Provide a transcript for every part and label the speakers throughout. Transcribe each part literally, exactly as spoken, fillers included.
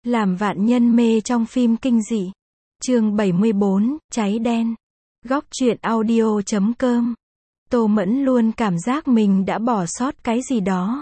Speaker 1: Làm vạn nhân mê trong phim kinh dị. Chương bảy mươi bốn, cháy đen. Góc truyện audio chấm com. Tô Mẫn luôn cảm giác mình đã bỏ sót cái gì đó.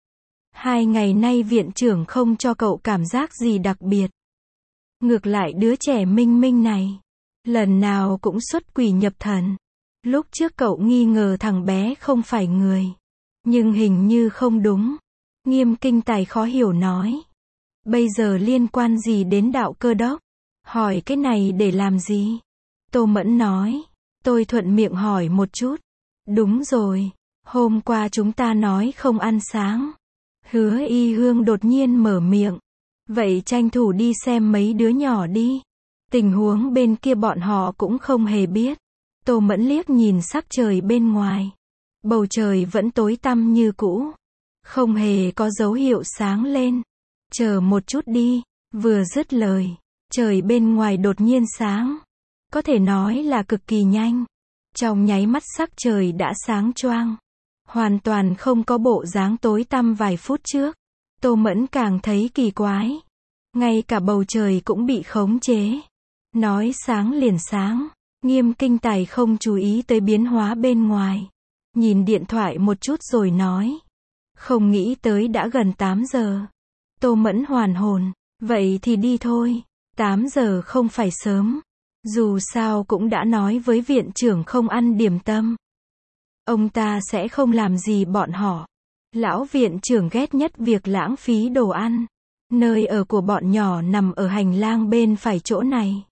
Speaker 1: Hai ngày nay viện trưởng không cho cậu cảm giác gì đặc biệt. Ngược lại đứa trẻ Minh Minh này, lần nào cũng xuất quỷ nhập thần. Lúc trước cậu nghi ngờ thằng bé không phải người, nhưng hình như không đúng. Nghiêm Kinh Tài khó hiểu nói. Bây giờ liên quan gì đến đạo cơ đốc? Hỏi cái này để làm gì? Tô Mẫn nói. Tôi thuận miệng hỏi một chút. Đúng rồi, hôm qua chúng ta nói không ăn sáng. Hứa Y Hương đột nhiên mở miệng. Vậy tranh thủ đi xem mấy đứa nhỏ đi. Tình huống bên kia bọn họ cũng không hề biết. Tô Mẫn liếc nhìn sắc trời bên ngoài. Bầu trời vẫn tối tăm như cũ. Không hề có dấu hiệu sáng lên. Chờ một chút đi. Vừa dứt lời, trời bên ngoài đột nhiên sáng. Có thể nói là cực kỳ nhanh. Trong nháy mắt sắc trời đã sáng choang. Hoàn toàn không có bộ dáng tối tăm vài phút trước. Tô Mẫn càng thấy kỳ quái. Ngay cả bầu trời cũng bị khống chế. Nói sáng liền sáng. Nghiêm Kinh Tài không chú ý tới biến hóa bên ngoài. Nhìn điện thoại một chút rồi nói. Không nghĩ tới đã gần tám giờ. Tô Mẫn hoàn hồn. Vậy thì đi thôi. tám giờ không phải sớm. Dù sao cũng đã nói với viện trưởng không ăn điểm tâm. Ông ta sẽ không làm gì bọn họ. Lão viện trưởng ghét nhất việc lãng phí đồ ăn. Nơi ở của bọn nhỏ nằm ở hành lang bên phải chỗ này.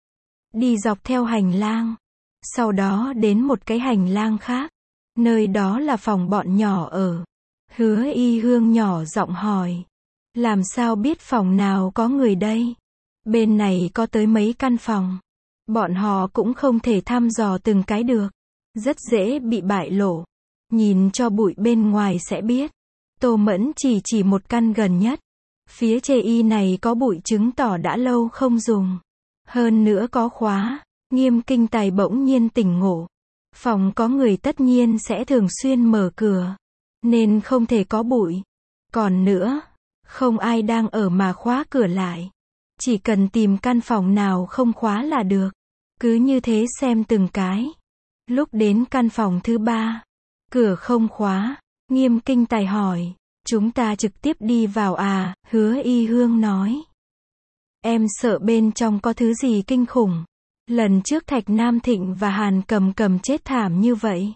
Speaker 1: Đi dọc theo hành lang. Sau đó đến một cái hành lang khác. Nơi đó là phòng bọn nhỏ ở. Hứa Y Hương nhỏ giọng hỏi. Làm sao biết phòng nào có người đây? Bên này có tới mấy căn phòng. Bọn họ cũng không thể thăm dò từng cái được. Rất dễ bị bại lộ. Nhìn cho bụi bên ngoài sẽ biết. Tô Mẫn chỉ chỉ một căn gần nhất. Phía chê y này có bụi chứng tỏ đã lâu không dùng. Hơn nữa có khóa. Nghiêm Kinh Tài bỗng nhiên tỉnh ngộ. Phòng có người tất nhiên sẽ thường xuyên mở cửa. Nên không thể có bụi. Còn nữa, không ai đang ở mà khóa cửa lại. Chỉ cần tìm căn phòng nào không khóa là được. Cứ như thế xem từng cái. Lúc đến căn phòng thứ ba, cửa không khóa. Nghiêm Kinh Tài hỏi. Chúng ta trực tiếp đi vào à? Hứa Y Hương nói. Em sợ bên trong có thứ gì kinh khủng. Lần trước Thạch Nam Thịnh và Hàn Cầm Cầm chết thảm như vậy.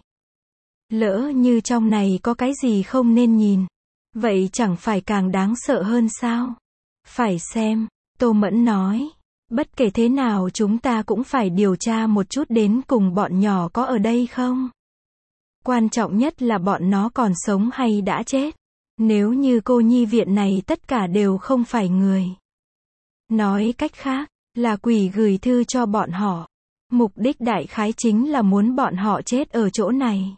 Speaker 1: Lỡ như trong này có cái gì không nên nhìn. Vậy chẳng phải càng đáng sợ hơn sao? Phải xem. Tô Mẫn nói. Bất kể thế nào chúng ta cũng phải điều tra một chút đến cùng bọn nhỏ có ở đây không? Quan trọng nhất là bọn nó còn sống hay đã chết. Nếu như cô nhi viện này tất cả đều không phải người. Nói cách khác, là quỷ gửi thư cho bọn họ. Mục đích đại khái chính là muốn bọn họ chết ở chỗ này.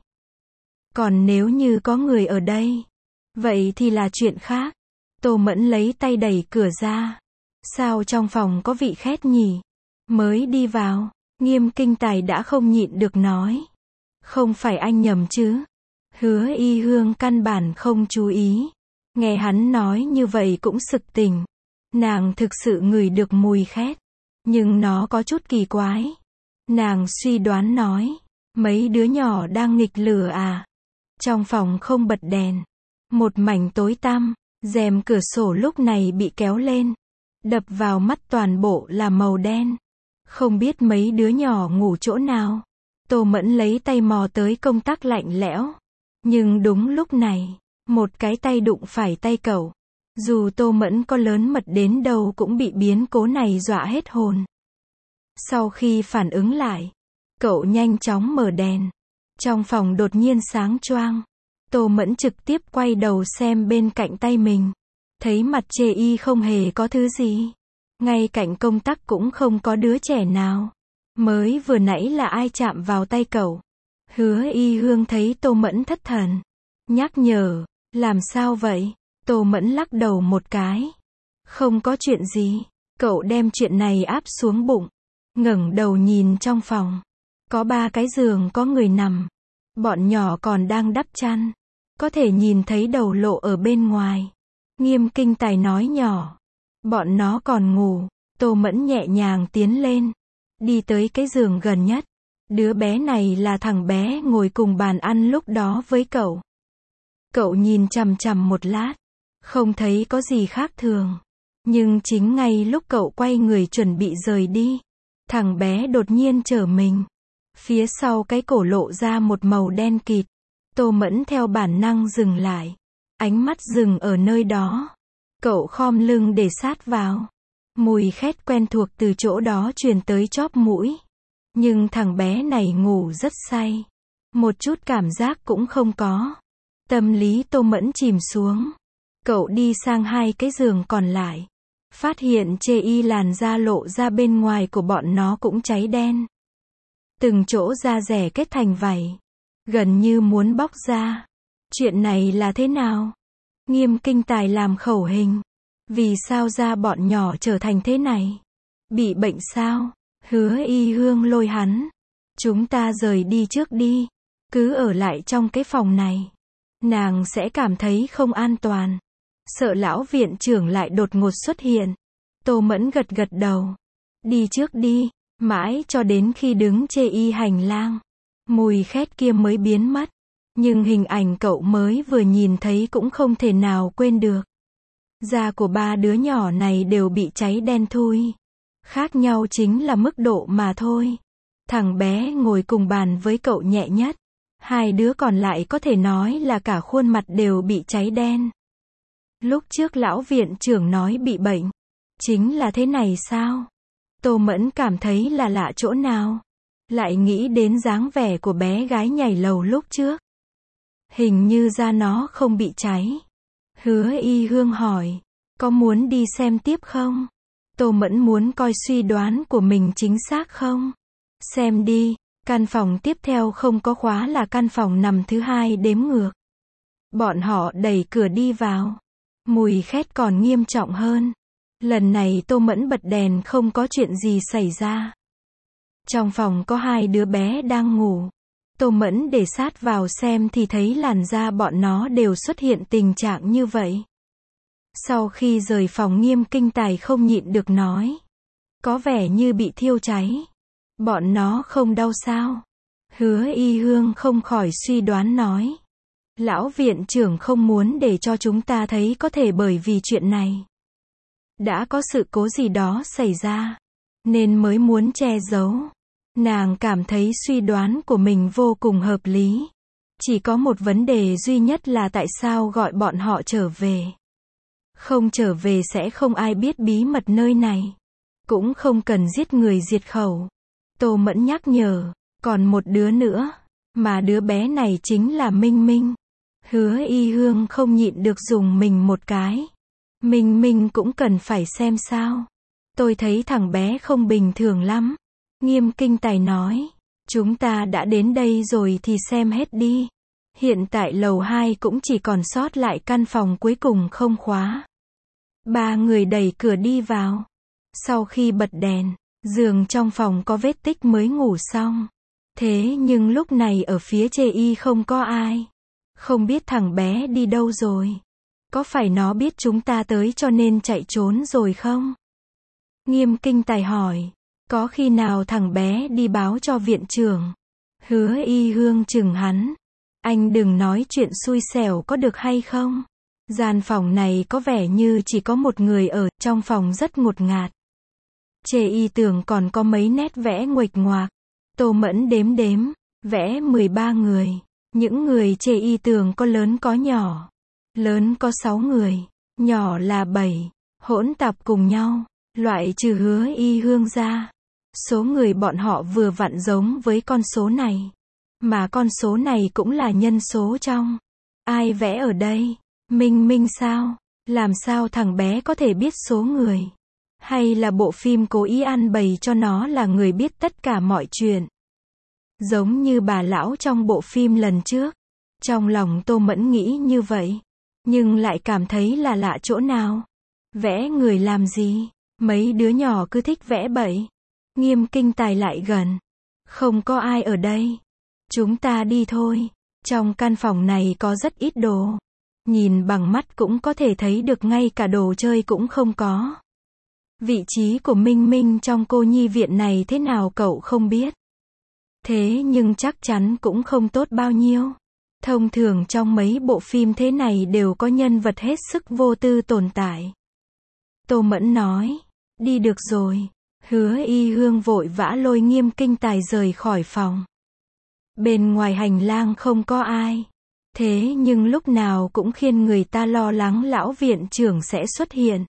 Speaker 1: Còn nếu như có người ở đây, vậy thì là chuyện khác. Tô Mẫn lấy tay đẩy cửa ra. Sao trong phòng có vị khét nhỉ? Mới đi vào, Nghiêm Kinh Tài đã không nhịn được nói. Không phải anh nhầm chứ? Hứa Y Hương căn bản không chú ý. Nghe hắn nói như vậy cũng sực tỉnh. Nàng thực sự ngửi được mùi khét. Nhưng nó có chút kỳ quái. Nàng suy đoán nói. Mấy đứa nhỏ đang nghịch lửa à? Trong phòng không bật đèn. Một mảnh tối tăm. Rèm cửa sổ lúc này bị kéo lên. Đập vào mắt toàn bộ là màu đen. Không biết mấy đứa nhỏ ngủ chỗ nào. Tô Mẫn lấy tay mò tới công tắc lạnh lẽo. Nhưng đúng lúc này, một cái tay đụng phải tay cậu. Dù Tô Mẫn có lớn mật đến đâu cũng bị biến cố này dọa hết hồn. Sau khi phản ứng lại, cậu nhanh chóng mở đèn. Trong phòng đột nhiên sáng choang. Tô Mẫn trực tiếp quay đầu xem bên cạnh tay mình. Thấy mặt chê y không hề có thứ gì. Ngay cạnh công tắc cũng không có đứa trẻ nào. Mới vừa nãy là ai chạm vào tay cậu? Hứa Y Hương thấy Tô Mẫn thất thần. Nhắc nhở, làm sao vậy? Tô Mẫn lắc đầu một cái. Không có chuyện gì. Cậu đem chuyện này áp xuống bụng. Ngẩng đầu nhìn trong phòng. Có ba cái giường có người nằm. Bọn nhỏ còn đang đắp chăn. Có thể nhìn thấy đầu lộ ở bên ngoài. Nghiêm Kinh Tài nói nhỏ. Bọn nó còn ngủ. Tô Mẫn nhẹ nhàng tiến lên. Đi tới cái giường gần nhất. Đứa bé này là thằng bé ngồi cùng bàn ăn lúc đó với cậu. Cậu nhìn chằm chằm một lát. Không thấy có gì khác thường. Nhưng chính ngay lúc cậu quay người chuẩn bị rời đi, thằng bé đột nhiên trở mình. Phía sau cái cổ lộ ra một màu đen kịt. Tô Mẫn theo bản năng dừng lại. Ánh mắt dừng ở nơi đó. Cậu khom lưng để sát vào. Mùi khét quen thuộc từ chỗ đó truyền tới chóp mũi. Nhưng thằng bé này ngủ rất say. Một chút cảm giác cũng không có. Tâm lý Tô Mẫn chìm xuống. Cậu đi sang hai cái giường còn lại. Phát hiện chê y làn da lộ ra bên ngoài của bọn nó cũng cháy đen. Từng chỗ da rẻ kết thành vảy. Gần như muốn bóc ra. Chuyện này là thế nào? Nghiêm Kinh Tài làm khẩu hình. Vì sao da bọn nhỏ trở thành thế này? Bị bệnh sao? Hứa Y Hương lôi hắn. Chúng ta rời đi trước đi. Cứ ở lại trong cái phòng này. Nàng sẽ cảm thấy không an toàn. Sợ lão viện trưởng lại đột ngột xuất hiện. Tô Mẫn gật gật đầu. Đi trước đi. Mãi cho đến khi đứng chê y hành lang. Mùi khét kia mới biến mất. Nhưng hình ảnh cậu mới vừa nhìn thấy cũng không thể nào quên được. Da của ba đứa nhỏ này đều bị cháy đen thui. Khác nhau chính là mức độ mà thôi. Thằng bé ngồi cùng bàn với cậu nhẹ nhất. Hai đứa còn lại có thể nói là cả khuôn mặt đều bị cháy đen. Lúc trước lão viện trưởng nói bị bệnh. Chính là thế này sao? Tô Mẫn cảm thấy là lạ chỗ nào. Lại nghĩ đến dáng vẻ của bé gái nhảy lầu lúc trước. Hình như da nó không bị cháy. Hứa Y Hương hỏi. Có muốn đi xem tiếp không? Tô Mẫn muốn coi suy đoán của mình chính xác không? Xem đi. Căn phòng tiếp theo không có khóa là căn phòng nằm thứ hai đếm ngược. Bọn họ đẩy cửa đi vào. Mùi khét còn nghiêm trọng hơn. Lần này Tô Mẫn bật đèn không có chuyện gì xảy ra. Trong phòng có hai đứa bé đang ngủ. Tô Mẫn để sát vào xem thì thấy làn da bọn nó đều xuất hiện tình trạng như vậy. Sau khi rời phòng Nghiêm Kinh Tài không nhịn được nói. Có vẻ như bị thiêu cháy. Bọn nó không đau sao? Hứa Y Hương không khỏi suy đoán nói. Lão viện trưởng không muốn để cho chúng ta thấy có thể bởi vì chuyện này. Đã có sự cố gì đó xảy ra. Nên mới muốn che giấu. Nàng cảm thấy suy đoán của mình vô cùng hợp lý. Chỉ có một vấn đề duy nhất là tại sao gọi bọn họ trở về. Không trở về sẽ không ai biết bí mật nơi này. Cũng không cần giết người diệt khẩu. Tô Mẫn nhắc nhở. Còn một đứa nữa. Mà đứa bé này chính là Minh Minh. Hứa Y Hương không nhịn được dùng mình một cái. Minh Minh cũng cần phải xem sao. Tôi thấy thằng bé không bình thường lắm. Nghiêm Kinh Tài nói. Chúng ta đã đến đây rồi thì xem hết đi. Hiện tại lầu hai cũng chỉ còn sót lại căn phòng cuối cùng không khóa. Ba người đẩy cửa đi vào. Sau khi bật đèn, giường trong phòng có vết tích mới ngủ xong. Thế nhưng lúc này ở phía chê y không có ai. Không biết thằng bé đi đâu rồi. Có phải nó biết chúng ta tới cho nên chạy trốn rồi không? Nghiêm Kinh Tài hỏi. Có khi nào thằng bé đi báo cho viện trưởng? Hứa Y Hương chừng hắn. Anh đừng nói chuyện xui xẻo có được hay không? Gian phòng này có vẻ như chỉ có một người ở, trong phòng rất ngột ngạt. Chê y tưởng còn có mấy nét vẽ nguệch ngoạc. Tô Mẫn đếm đếm, vẽ mười ba người. Những người chê y tưởng có lớn có nhỏ. Lớn có sáu người, nhỏ là bảy, hỗn tạp cùng nhau, loại trừ Hứa Y Hương ra. Số người bọn họ vừa vặn giống với con số này. Mà con số này cũng là nhân số trong. Ai vẽ ở đây? Minh Minh sao? Làm sao thằng bé có thể biết số người? Hay là bộ phim cố ý ăn bày cho nó là người biết tất cả mọi chuyện? Giống như bà lão trong bộ phim lần trước. Trong lòng Tô Mẫn nghĩ như vậy. Nhưng lại cảm thấy là lạ chỗ nào? Vẽ người làm gì? Mấy đứa nhỏ cứ thích vẽ bậy. Nghiêm Kinh Tài lại gần. Không có ai ở đây. Chúng ta đi thôi. Trong căn phòng này có rất ít đồ. Nhìn bằng mắt cũng có thể thấy được ngay cả đồ chơi cũng không có. Vị trí của Minh Minh trong cô nhi viện này thế nào cậu không biết. Thế nhưng chắc chắn cũng không tốt bao nhiêu. Thông thường trong mấy bộ phim thế này đều có nhân vật hết sức vô tư tồn tại. Tô Mẫn nói, đi được rồi. Hứa Y Hương vội vã lôi Nghiêm Kinh Tài rời khỏi phòng. Bên ngoài hành lang không có ai. Thế nhưng lúc nào cũng khiến người ta lo lắng lão viện trưởng sẽ xuất hiện.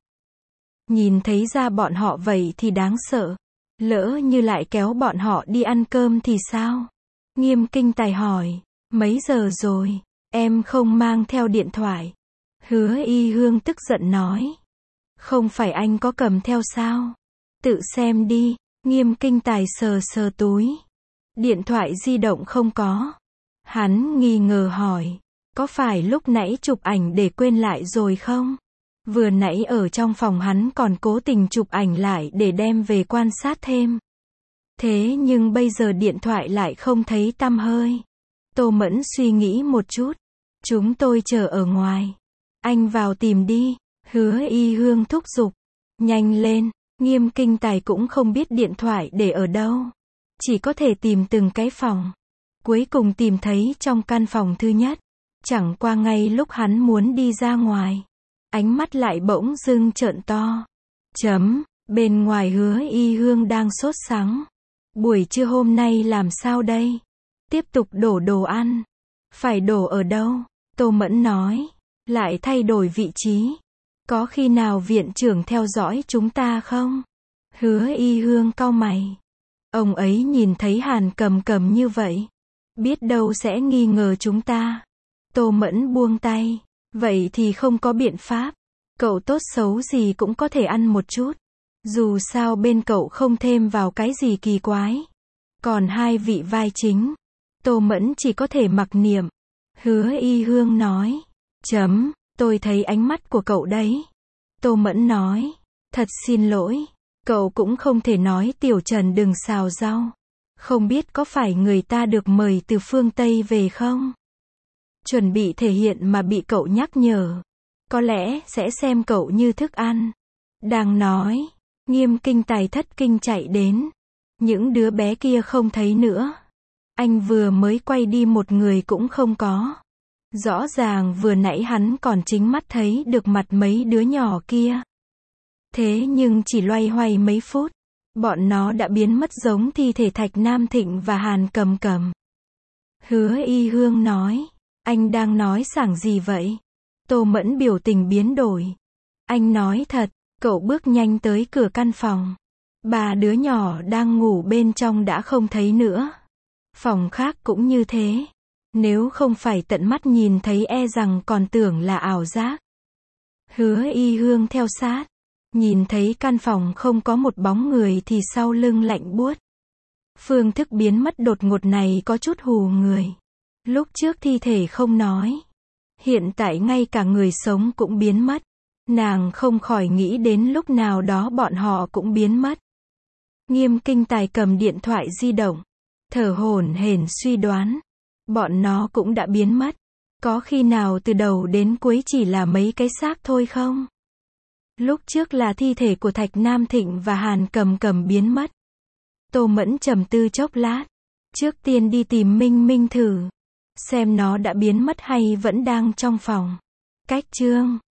Speaker 1: Nhìn thấy ra bọn họ vậy thì đáng sợ. Lỡ như lại kéo bọn họ đi ăn cơm thì sao? Nghiêm Kinh Tài hỏi, mấy giờ rồi? Em không mang theo điện thoại. Hứa Y Hương tức giận nói. Không phải anh có cầm theo sao? Tự xem đi. Nghiêm Kinh Tài sờ sờ túi. Điện thoại di động không có. Hắn nghi ngờ hỏi, có phải lúc nãy chụp ảnh để quên lại rồi không? Vừa nãy ở trong phòng hắn còn cố tình chụp ảnh lại để đem về quan sát thêm. Thế nhưng bây giờ điện thoại lại không thấy tăm hơi. Tô Mẫn suy nghĩ một chút. Chúng tôi chờ ở ngoài. Anh vào tìm đi. Hứa Y Hương thúc giục. Nhanh lên. Nghiêm Kinh Tài cũng không biết điện thoại để ở đâu. Chỉ có thể tìm từng cái phòng. Cuối cùng tìm thấy trong căn phòng thứ nhất. Chẳng qua ngay lúc hắn muốn đi ra ngoài. Ánh mắt lại bỗng dưng trợn to. Chấm, bên ngoài Hứa Y Hương đang sốt sắng. Buổi trưa hôm nay làm sao đây? Tiếp tục đổ đồ ăn. Phải đổ ở đâu? Tô Mẫn nói. Lại thay đổi vị trí. Có khi nào viện trưởng theo dõi chúng ta không? Hứa Y Hương cau mày. Ông ấy nhìn thấy Hàn Cầm Cầm như vậy. Biết đâu sẽ nghi ngờ chúng ta. Tô Mẫn buông tay. Vậy thì không có biện pháp. Cậu tốt xấu gì cũng có thể ăn một chút. Dù sao bên cậu không thêm vào cái gì kỳ quái. Còn hai vị vai chính. Tô Mẫn chỉ có thể mặc niệm. Hứa Y Hương nói. Chấm, tôi thấy ánh mắt của cậu đấy. Tô Mẫn nói. Thật xin lỗi. Cậu cũng không thể nói Tiểu Trần đừng xào rau. Không biết có phải người ta được mời từ phương Tây về không? Chuẩn bị thể hiện mà bị cậu nhắc nhở. Có lẽ sẽ xem cậu như thức ăn. Đang nói. Nghiêm Kinh Tài thất kinh chạy đến. Những đứa bé kia không thấy nữa. Anh vừa mới quay đi một người cũng không có. Rõ ràng vừa nãy hắn còn chính mắt thấy được mặt mấy đứa nhỏ kia. Thế nhưng chỉ loay hoay mấy phút. Bọn nó đã biến mất giống thi thể Thạch Nam Thịnh và Hàn Cầm Cầm. Hứa Y Hương nói. Anh đang nói sảng gì vậy? Tô Mẫn biểu tình biến đổi. Anh nói thật. Cậu bước nhanh tới cửa căn phòng. Ba đứa nhỏ đang ngủ bên trong đã không thấy nữa. Phòng khác cũng như thế. Nếu không phải tận mắt nhìn thấy e rằng còn tưởng là ảo giác. Hứa Y Hương theo sát. Nhìn thấy căn phòng không có một bóng người thì sau lưng lạnh buốt. Phương thức biến mất đột ngột này có chút hù người. Lúc trước thi thể không nói. Hiện tại ngay cả người sống cũng biến mất. Nàng không khỏi nghĩ đến lúc nào đó bọn họ cũng biến mất. Nghiêm Kinh Tài cầm điện thoại di động. Thở hổn hển suy đoán. Bọn nó cũng đã biến mất. Có khi nào từ đầu đến cuối chỉ là mấy cái xác thôi không? Lúc trước là thi thể của Thạch Nam Thịnh và Hàn Cầm Cầm biến mất. Tô Mẫn trầm tư chốc lát. Trước tiên đi tìm Minh Minh thử. Xem nó đã biến mất hay vẫn đang trong phòng. Cách chương